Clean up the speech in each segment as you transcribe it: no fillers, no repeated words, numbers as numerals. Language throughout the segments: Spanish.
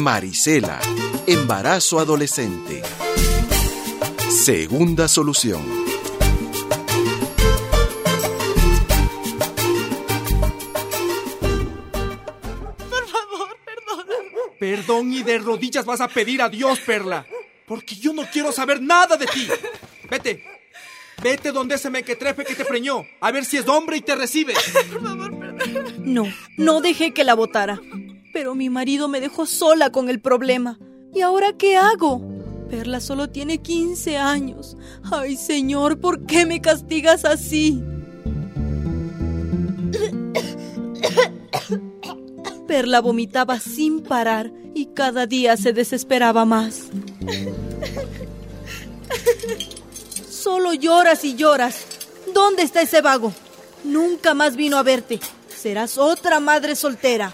Marisela, embarazo adolescente. Segunda solución. Por favor, perdóname. Perdón, y de rodillas vas a pedir a Dios, Perla, porque yo no quiero saber nada de ti. Vete donde ese mequetrefe que te preñó, a ver si es hombre y te recibe. Por favor, perdóname. No dejé que la botara. Pero mi marido me dejó sola con el problema. ¿Y ahora qué hago? Perla solo tiene 15 años. Ay, Señor, ¿por qué me castigas así? Perla vomitaba sin parar y cada día se desesperaba más. Solo lloras y lloras. ¿Dónde está ese vago? Nunca más vino a verte. Serás otra madre soltera.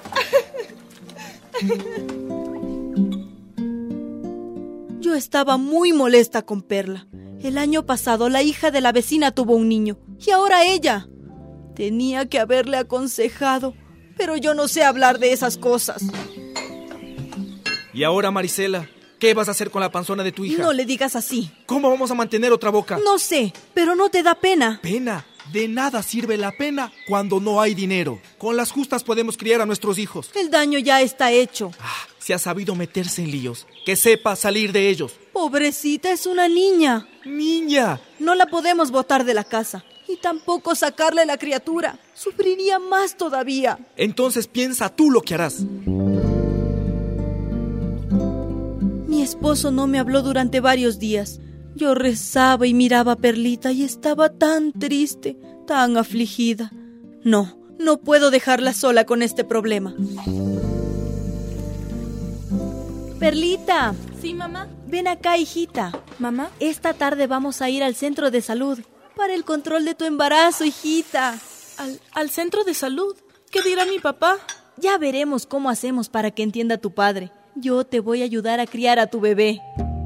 Yo estaba muy molesta con Perla. El año pasado la hija de la vecina tuvo un niño y ahora ella. Tenía que haberle aconsejado, pero yo no sé hablar de esas cosas. Y ahora, Marisela, ¿qué vas a hacer con la panzona de tu hija? No le digas así. ¿Cómo vamos a mantener otra boca? No sé, pero ¿no te da pena? ¿Pena? De nada sirve la pena cuando no hay dinero. Con las justas podemos criar a nuestros hijos. El daño ya está hecho. Si ha sabido meterse en líos, que sepa salir de ellos. Pobrecita, es una niña. ¡Niña! No la podemos botar de la casa. Y tampoco sacarle la criatura. Sufriría más todavía. Entonces piensa tú lo que harás. Mi esposo no me habló durante varios días. Yo rezaba y miraba a Perlita y estaba tan triste, tan afligida. No puedo dejarla sola con este problema. Perlita. Sí, mamá. Ven acá, hijita. ¿Mamá? Esta tarde vamos a ir al centro de salud para el control de tu embarazo, hijita. ¿Al centro de salud? ¿Qué dirá mi papá? Ya veremos cómo hacemos para que entienda tu padre. Yo te voy a ayudar a criar a tu bebé.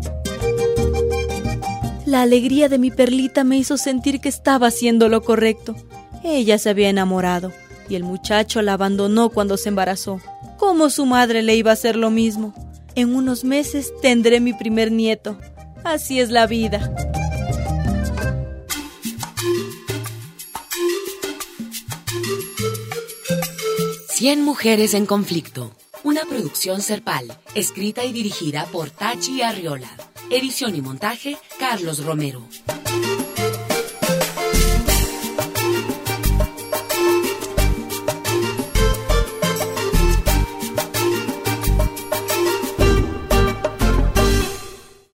La alegría de mi Perlita me hizo sentir que estaba haciendo lo correcto. Ella se había enamorado y el muchacho la abandonó cuando se embarazó. ¿Cómo su madre le iba a hacer lo mismo? En unos meses tendré mi primer nieto. Así es la vida. Cien mujeres en conflicto. Una producción Serpal, escrita y dirigida por Tachi Arriola. Edición y montaje, Carlos Romero.